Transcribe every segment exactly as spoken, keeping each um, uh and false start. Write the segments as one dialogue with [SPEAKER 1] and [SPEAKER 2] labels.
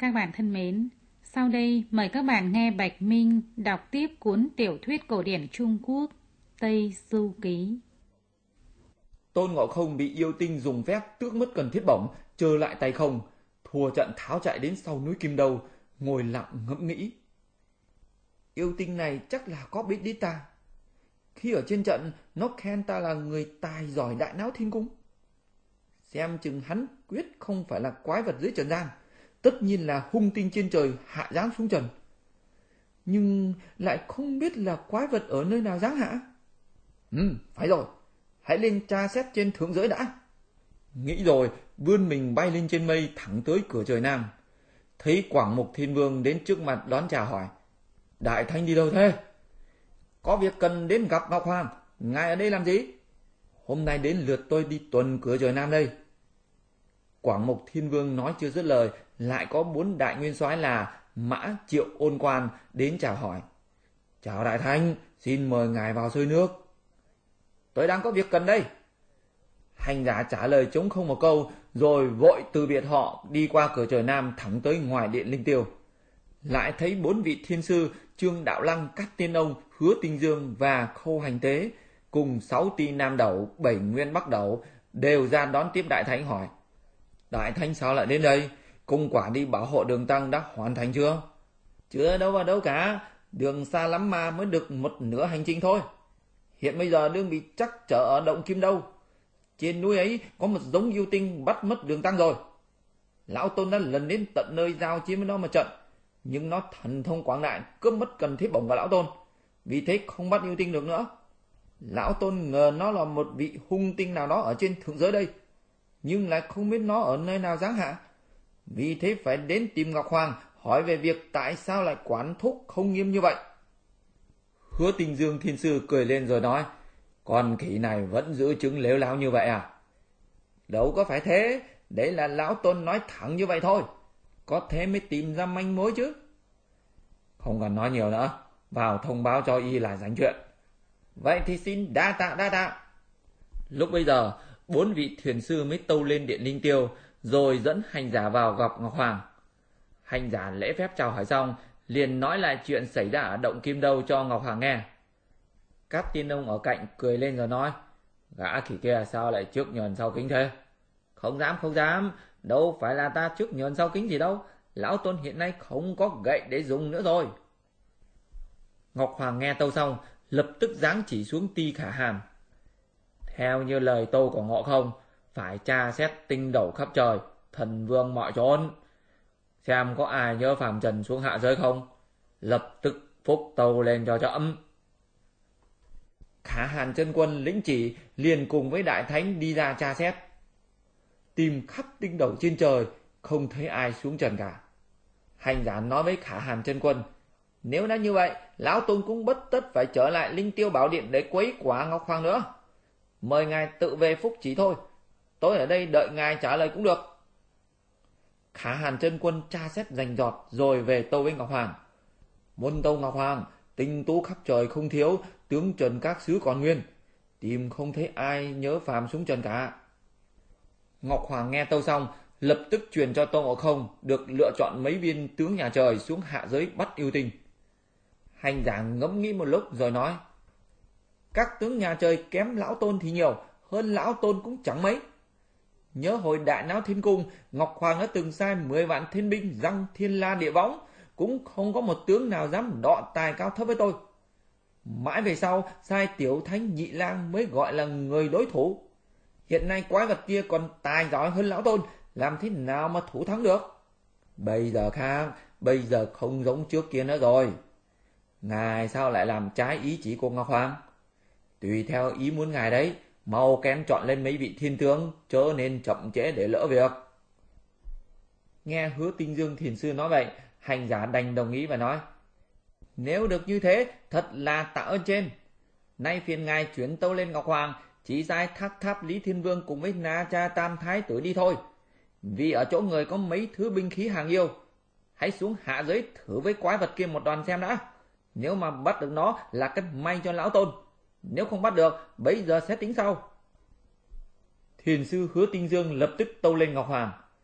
[SPEAKER 1] các bạn thân mến, sau đây mời các bạn nghe Bạch Minh đọc tiếp cuốn tiểu thuyết cổ điển Trung Quốc Tây Du Ký.
[SPEAKER 2] Tôn Ngộ Không bị yêu tinh dùng phép tước mất cần thiết bổng, trơ lại tay không, thua trận tháo chạy đến sau núi Kim Đâu, ngồi lặng ngẫm nghĩ. Yêu tinh này chắc là có biết đến ta. Khi ở trên trận, nó khen ta là người tài giỏi đại náo thiên cung. Xem chừng hắn quyết không phải là quái vật dưới trần gian, tất nhiên là hung tinh trên trời hạ giáng xuống trần. Nhưng lại không biết là quái vật ở nơi nào giáng hạ. Ừ, phải rồi, hãy lên tra xét trên thượng giới đã. Nghĩ rồi, vươn mình bay lên trên mây thẳng tới cửa trời Nam. Thấy Quảng Mục Thiên Vương đến trước mặt đón chào hỏi: Đại Thánh đi đâu thế? Có việc cần đến gặp Ngọc Hoàng, ngài ở đây làm gì? Hôm nay đến lượt tôi đi tuần cửa trời Nam đây. Quảng Mục Thiên Vương nói chưa dứt lời, lại có bốn đại nguyên soái là Mã, Triệu, Ôn Quan đến chào hỏi. Chào Đại Thánh, xin mời ngài vào xơi nước. Tôi đang có việc cần đây. Hành giả trả lời trống không một câu, rồi vội từ biệt họ đi qua cửa trời Nam thẳng tới ngoài điện Linh Tiêu. Lại thấy bốn vị thiên sư Trương Đạo Lăng, Cát Tiên Ông, Hứa Tinh Dương và Khâu Hành Tế cùng sáu ti Nam Đẩu, bảy Nguyên Bắc Đẩu đều ra đón tiếp Đại Thánh hỏi: Đại Thánh sao lại đến đây? Cung quả đi bảo hộ đường tăng đã hoàn thành chưa? Chưa đâu vào đâu cả, đường xa lắm mà mới được một nửa hành trình thôi. Hiện bây giờ đương bị trắc trở ở động Kim Đâu. Trên núi ấy có một giống yêu tinh bắt mất đường tăng rồi. Lão Tôn đã lần đến tận nơi giao chiến với nó mà trận, nhưng nó thần thông quảng đại, cướp mất cần thiết bổng của Lão Tôn, vì thế không bắt yêu tinh được nữa. Lão Tôn ngờ nó là một vị hung tinh nào đó ở trên thượng giới đây, nhưng lại không biết nó ở nơi nào giáng hạ, vì thế phải đến tìm Ngọc Hoàng hỏi về việc tại sao lại quản thúc không nghiêm như vậy. Hứa Tinh Dương Thiên Sư cười lên rồi nói: Con khỉ này vẫn giữ chứng lếu láo như vậy à? Đâu có phải thế, đấy là Lão Tôn nói thẳng như vậy thôi, có thế mới tìm ra manh mối chứ. Không cần nói nhiều nữa, vào thông báo cho y là rảnh chuyện. Vậy thì xin đa tạ đa tạ. Lúc bây giờ bốn vị thiền sư mới tâu lên điện Linh Tiêu, rồi dẫn hành giả vào gặp Ngọc Hoàng. Hành giả lễ phép chào hỏi xong, liền nói lại chuyện xảy ra ở động Kim Đâu cho Ngọc Hoàng nghe. Cát Tiên Ông ở cạnh cười lên rồi nói: Gã khỉ kia sao lại trước nhờn sau kính thế? Không dám không dám, đâu phải là ta trước nhờn sau kính gì đâu, Lão Tôn hiện nay không có gậy để dùng nữa rồi. Ngọc Hoàng nghe tâu xong, lập tức giáng chỉ xuống Ti Khả Hàn. Theo như lời tâu của Ngộ Không, phải tra xét tinh斗khắp trời, thần vương mọi chốn, xem có ai nhớ phàm trần xuống hạ giới không, lập tức phúc tâu lên cho chậm. Khả Hàn chân quân lĩnh chỉ liền cùng với Đại Thánh đi ra tra xét, tìm khắp tinh斗trên trời, không thấy ai xuống trần cả. Hành giả nói với Khả Hàn chân quân: Nếu đã như vậy, Lão Tôn cũng bất tất phải trở lại Linh Tiêu Bảo Điện để quấy quả Ngọc Hoàng nữa. Mời ngài tự về phúc chỉ thôi, tôi ở đây đợi ngài trả lời cũng được. Khả Hàn chân quân tra xét rành rọt rồi về tâu với Ngọc Hoàng: Môn tâu Ngọc Hoàng, tinh tú khắp trời không thiếu, tướng trần các xứ còn nguyên, tìm không thấy ai nhớ phàm xuống trần cả. Ngọc Hoàng nghe tâu xong, lập tức truyền cho Tôn Ngộ Không được lựa chọn mấy viên tướng nhà trời xuống hạ giới bắt yêu tinh. Hành giả ngẫm nghĩ một lúc rồi nói: Các tướng nhà trời kém Lão Tôn thì nhiều, hơn Lão Tôn cũng chẳng mấy. Nhớ hồi đại náo thiên cung, Ngọc Hoàng đã từng sai mười vạn thiên binh giăng thiên la địa võng, cũng không có một tướng nào dám đọ tài cao thấp với tôi. Mãi về sau, sai Tiểu Thánh Nhị Lang mới gọi là người đối thủ. Hiện nay quái vật kia còn tài giỏi hơn Lão Tôn, làm thế nào mà thủ thắng được? Bây giờ khác, bây giờ không giống trước kia nữa rồi. Ngài sao lại làm trái ý chỉ của Ngọc Hoàng? Tùy theo ý muốn ngài đấy, mau kén chọn lên mấy vị thiên tướng, chớ nên chậm trễ để lỡ việc. Nghe Hứa Tinh Dương Thiền Sư nói vậy, hành giả đành đồng ý và nói: Nếu được như thế, thật là tạ ơn trên. Nay phiền ngài chuyển tâu lên Ngọc Hoàng, chỉ sai Thác Tháp Lý Thiên Vương cùng với Na Cha Tam Thái Tử đi thôi. Vì ở chỗ người có mấy thứ binh khí hàng yêu. Hãy xuống hạ giới thử với quái vật kia một đòn xem đã. Nếu mà bắt được nó là cái may cho Lão Tôn. Nếu không bắt được, bây giờ sẽ tính sau. Thiền sư Hứa Tinh Dương lập tức tâu lên Ngọc Hoàng: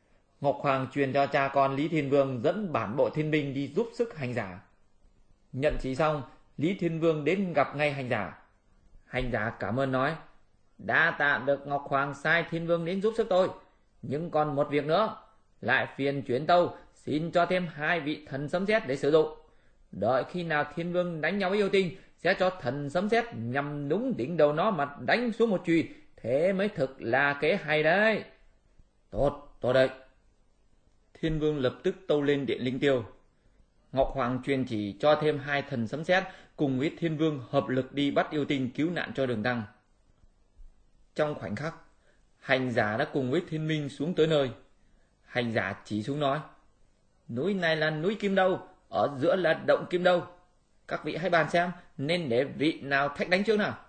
[SPEAKER 2] Ngọc Hoàng truyền cho cha con Lý Thiên Vương dẫn bản bộ thiên binh đi giúp sức hành giả. Nhận chỉ xong, Lý Thiên Vương đến gặp ngay hành giả. Hành giả cảm ơn nói: đã tạ được Ngọc Hoàng sai Thiên Vương đến giúp sức tôi, nhưng còn một việc nữa, lại phiền Chuyến Tâu xin cho thêm hai vị thần sấm sét để sử dụng. Đợi khi nào Thiên Vương đánh nhau với yêu tinh, sẽ cho thần sấm sét nhằm đúng đỉnh đầu nó mà đánh xuống một chùy, thế mới thực là kế hay đấy. Tốt, tốt đấy. Thiên Vương lập tức tâu lên điện linh tiêu. Ngọc Hoàng truyền chỉ cho thêm hai thần sấm sét cùng với Thiên Vương hợp lực đi bắt yêu tinh cứu nạn cho Đường Tăng. Trong khoảnh khắc, hành giả đã cùng với thiên minh xuống tới nơi. Hành giả chỉ xuống nói: núi này là núi Kim Đâu, ở giữa là động Kim Đâu. Các vị hãy bàn xem nên để vị nào thách đánh trước nào.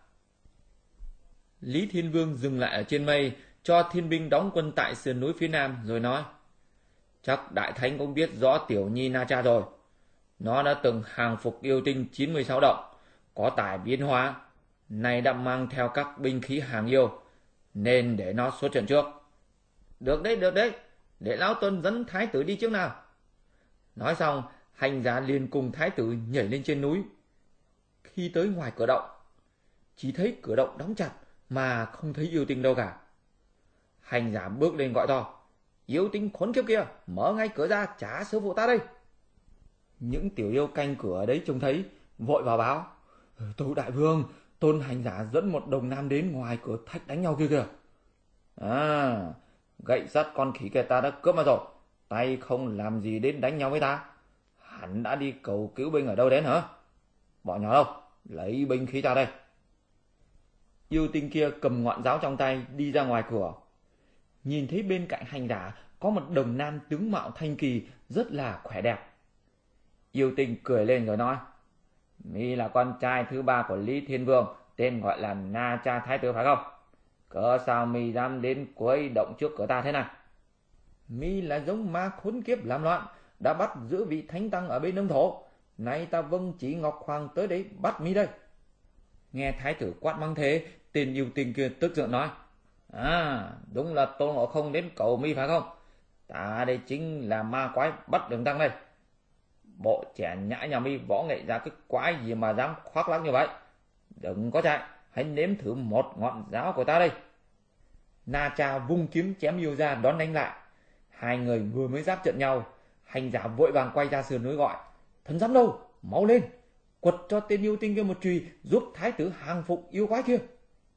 [SPEAKER 2] Lý Thiên Vương dừng lại ở trên mây, cho thiên binh đóng quân tại sườn núi phía nam rồi nói: chắc Đại Thánh cũng biết rõ Tiểu Nhi Na Cha rồi. Nó đã từng hàng phục yêu tinh chín mươi sáu động, có tài biến hóa, nay đã mang theo các binh khí hàng yêu, nên để nó xuất trận trước. Được đấy, được đấy, để lão Tôn dẫn Thái tử đi trước nào. Nói xong, hành giả liền cùng Thái tử nhảy lên trên núi. Khi tới ngoài cửa động, chỉ thấy cửa động đóng chặt mà không thấy yêu tinh đâu cả. Hành giả bước lên gọi to: yêu tinh khốn kiếp kia, mở ngay cửa ra trả sư phụ ta đây. Những tiểu yêu canh cửa đấy trông thấy, vội vào báo: Tâu đại vương, Tôn hành giả dẫn một đồng nam đến ngoài cửa thách đánh nhau kia kìa. À, gậy sắt con khỉ kia ta đã cướp mà rồi, tay không làm gì đến đánh nhau với ta. Hắn đã đi cầu cứu binh ở đâu đến hả? Bọn nhỏ đâu, lấy binh khí ra đây. Yêu tinh kia cầm ngọn giáo trong tay đi ra ngoài cửa. Nhìn thấy bên cạnh hành giả có một đồng nam tướng mạo thanh kỳ, rất là khỏe đẹp. Yêu tinh cười lên rồi nói: mi là con trai thứ ba của Lý Thiên Vương, tên gọi là Na Cha Thái tử phải không? Cớ sao mi dám đến quấy động trước cửa ta thế này? Mi là giống ma khốn kiếp làm loạn, đã bắt giữ vị thánh tăng ở bên Đông Thổ. Nay ta vâng chỉ Ngọc Hoàng tới đấy bắt mi đây. Nghe Thái tử quát mắng thế, tên yêu tinh kia tức giận nói: à, đúng là Tôn Ngộ Không đến cầu mi phải không? Ta đây chính là ma quái bắt Đường Tăng đây. Bộ trẻ nhã nhà mi võ nghệ ra cái quái gì mà dám khoác lác như vậy? Đừng có chạy, hãy nếm thử một ngọn giáo của ta đây. Na Cha vung kiếm chém yêu ra đón đánh lại. Hai người vừa mới giáp trận nhau, hành giả vội vàng quay ra sườn núi gọi: thần dám đâu, mau lên, quật cho tên yêu tinh kia một chùy, giúp thái tử hàng phục yêu quái kia.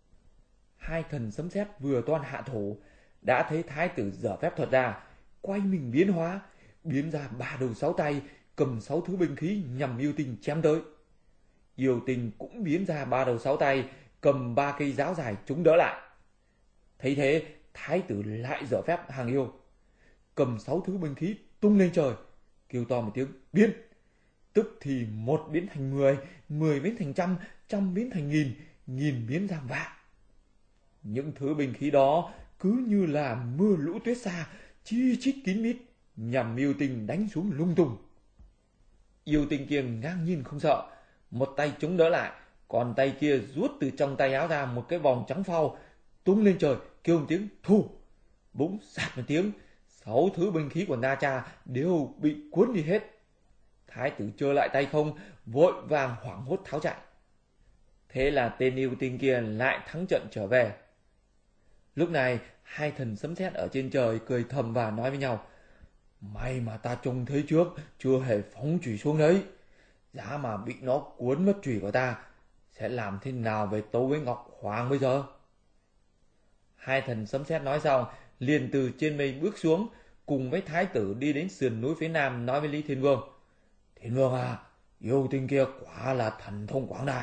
[SPEAKER 2] Hai thần sấm sét vừa toan hạ thủ, đã thấy thái tử giở phép thuật ra, quay mình biến hóa, biến ra ba đầu sáu tay, cầm sáu thứ binh khí nhằm yêu tinh chém tới. Yêu tinh cũng biến ra ba đầu sáu tay, cầm ba cây giáo dài chống đỡ lại. Thấy thế, thái tử lại giở phép hàng yêu, cầm sáu thứ binh khí tung lên trời, kêu to một tiếng biến. Tức thì một biến thành mười, mười biến thành trăm, trăm biến thành nghìn, nghìn biến ra vạn. Những thứ binh khí đó cứ như là mưa lũ tuyết xa, chi chít kín mít, nhằm yêu tinh đánh xuống lung tung. Yêu tinh kia ngang nhiên không sợ, một tay chống đỡ lại, còn tay kia rút từ trong tay áo ra một cái vòng trắng phau, tung lên trời, kêu một tiếng thu. Bỗng sạt một tiếng, sáu thứ binh khí của Na Cha đều bị cuốn đi hết. Thái tử trơ lại tay không, vội vàng hoảng hốt tháo chạy. Thế là tên yêu tinh kia lại thắng trận trở về. Lúc này, hai thần sấm sét ở trên trời cười thầm và nói với nhau: may mà ta trông thấy trước, chưa hề phóng chùy xuống đấy. Giá mà bị nó cuốn mất chùy của ta, sẽ làm thế nào về tấu với Ngọc Hoàng bây giờ? Hai thần sấm sét nói xong, liền từ trên mây bước xuống, cùng với thái tử đi đến sườn núi phía nam, nói với Lý Thiên Vương: Thiên Vương à, yêu tinh kia quả là thần thông quảng đại.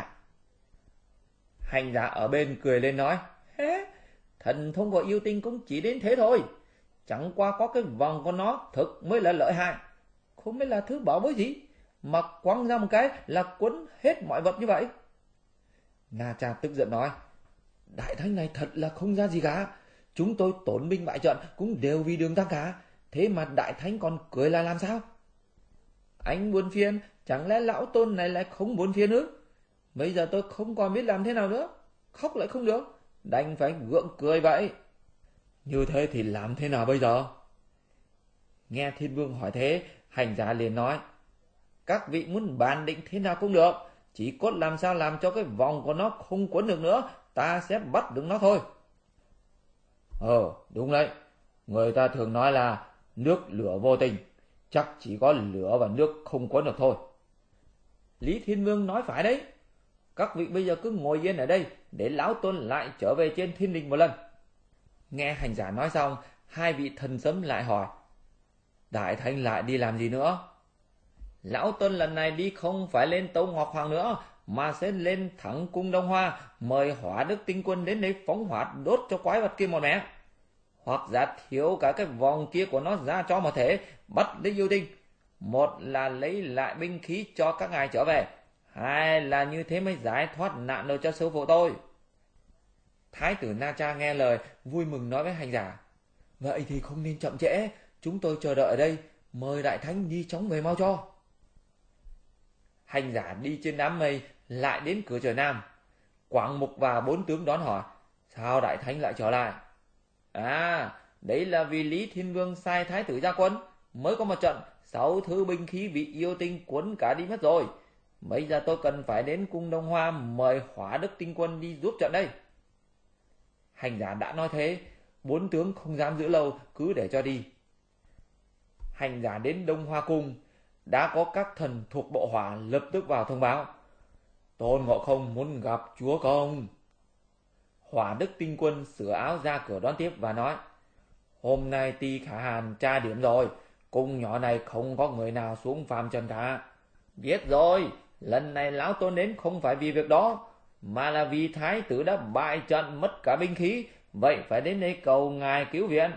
[SPEAKER 2] Hành giả ở bên cười lên nói: hế, thần thông của yêu tinh cũng chỉ đến thế thôi, chẳng qua có cái vòng của nó thực mới là lợi hại. Không biết là thứ bảo bối gì mà quăng ra một cái là cuốn hết mọi vật như vậy. Na Cha tức giận nói: Đại Thánh này thật là không ra gì cả, chúng tôi tổn binh bại trận cũng đều vì Đường Tăng cả, thế mà Đại Thánh còn cười là làm sao? Anh buồn phiền, chẳng lẽ lão Tôn này lại không buồn phiền ư? Bây giờ tôi không còn biết làm thế nào nữa, khóc lại không được, đành phải gượng cười vậy. Như thế thì làm thế nào bây giờ? Nghe Thiên Vương hỏi thế, hành giả liền nói: các vị muốn bàn định thế nào cũng được, chỉ cốt làm sao làm cho cái vòng của nó không quấn được nữa, ta sẽ bắt được nó thôi. Ờ, đúng đấy. Người ta thường nói là nước lửa vô tình, chắc chỉ có lửa và nước không quấn được thôi. Lý Thiên Vương nói phải đấy. Các vị bây giờ cứ ngồi yên ở đây để lão tôn lại trở về trên thiên đình một lần. Nghe hành giả nói xong, hai vị thần sấm lại hỏi: Đại Thánh lại đi làm gì nữa? Lão tôn lần này đi không phải lên Tâu Ngọc Hoàng nữa, mà sẽ lên thẳng cung Đông Hoa, mời Hỏa Đức Tinh Quân đến đấy phóng hỏa đốt cho quái vật kia một mẻ, hoặc giả thiếu cả cái vòng kia của nó ra cho một thể, bắt lấy yêu tinh. Một là lấy lại binh khí cho các ngài trở về, hai là như thế mới giải thoát nạn được cho sư phụ tôi. Thái tử Na Cha nghe lời, vui mừng nói với hành giả: vậy thì không nên chậm trễ, chúng tôi chờ đợi ở đây, mời Đại Thánh đi chóng về mau cho. Hành giả đi trên đám mây lại đến cửa trời Nam. Quảng Mục và bốn tướng đón hỏi: sao Đại Thánh lại trở lại? À, đấy là vì Lý Thiên Vương sai thái tử ra quân, mới có một trận sáu thứ binh khí bị yêu tinh cuốn cả đi mất rồi. Bây giờ tôi cần phải đến cung Đông Hoa mời Hỏa Đức Tinh Quân đi giúp trận đây. Hành giả đã nói thế, bốn tướng không dám giữ lâu, cứ để cho đi. Hành giả đến Đông Hoa Cung, đã có các thần thuộc bộ Hỏa lập tức vào thông báo: Tôn Ngộ Không muốn gặp chúa công. Hỏa Đức Tinh Quân sửa áo ra cửa đón tiếp và nói: hôm nay Ti Khả Hàn tra điểm rồi, cung nhỏ này không có người nào xuống phàm trần cả. Biết rồi, lần này lão tôn đến không phải vì việc đó, mà là vì thái tử đã bại trận mất cả binh khí, vậy phải đến đây cầu ngài cứu viện.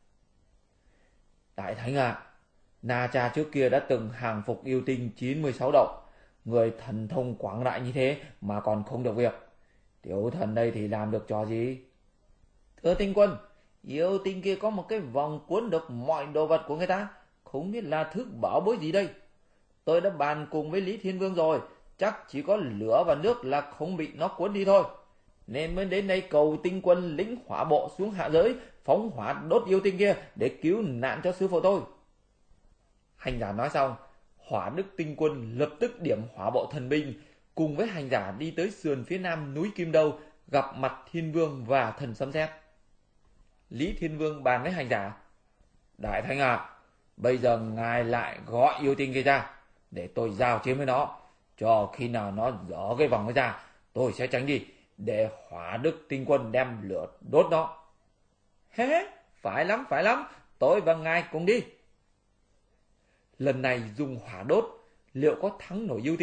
[SPEAKER 2] Đại Thánh ạ, à, Na Cha trước kia đã từng hàng phục yêu tinh chín mươi sáu động, người thần thông quảng đại như thế mà còn không được việc, tiểu thần đây thì làm được trò gì? Thưa Tinh Quân, yêu tinh kia có một cái vòng cuốn được mọi đồ vật của người ta, không biết là thứ bảo bối gì đây. Tôi đã bàn cùng với Lý Thiên Vương rồi, chắc chỉ có lửa và nước là không bị nó cuốn đi thôi, nên mới đến đây cầu Tinh Quân lĩnh hỏa bộ xuống hạ giới, phóng hỏa đốt yêu tinh kia để cứu nạn cho sư phụ tôi. Hành giả nói xong, Hỏa Đức Tinh Quân lập tức điểm hỏa bộ thần binh, cùng với hành giả đi tới sườn phía nam núi Kim Đâu, gặp mặt Thiên Vương và thần sấm sét. Lý Thiên Vương bàn với hành giả: Đại Thánh à, bây giờ ngài lại gọi yêu tinh kia ra, để tôi giao chiến với nó, cho khi nào nó dở cái vòng ấy ra, tôi sẽ tránh đi, để Hỏa Đức Tinh Quân đem lửa đốt nó. Hế, phải lắm, phải lắm, tôi và ngài cùng đi. Lần này dùng hỏa đốt, liệu có thắng nổi yêu tinh?